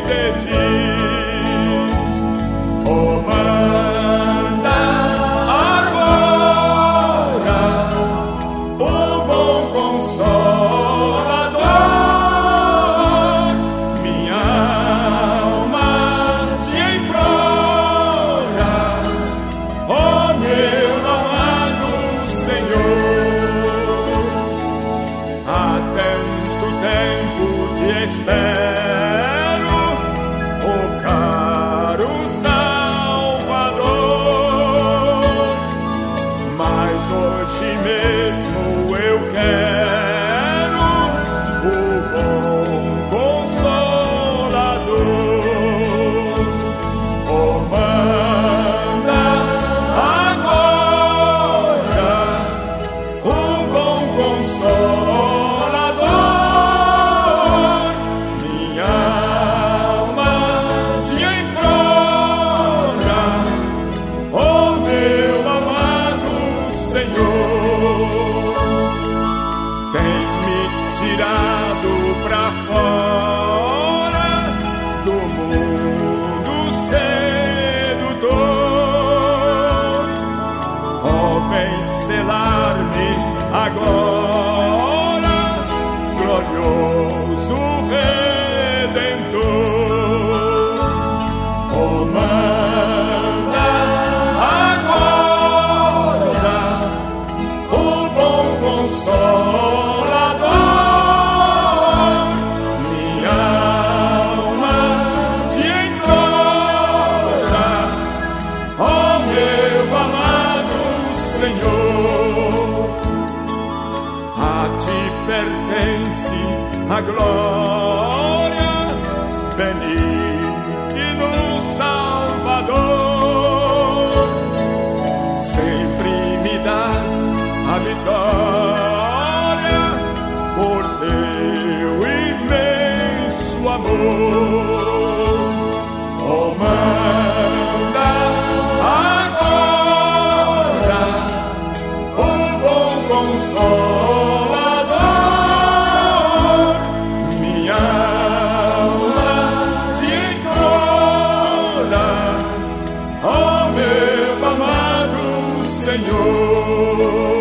de ti. Oh, manda agora o bom Consolador, minha alma te implora, oh meu amado Senhor. Há tanto tempo te espero, oh caro Salvador, mas hoje mesmo eu quero o bom Consolador. Oh, manda agora o bom Consolador, minha alma te implora, oh meu amado Senhor. Tens-me tirado pra fora do mundo sedutor, oh, vem selar-me agora, glorioso Redentor. Oh, manda agora o bom Consolador, minha alma te implora, oh meu amado Senhor. A ti pertence a glória, benigno Salvador, sempre me das a vitória por teu imenso amor. Oh, manda agora o bom Consolador, minha alma te implora, oh meu amado Senhor.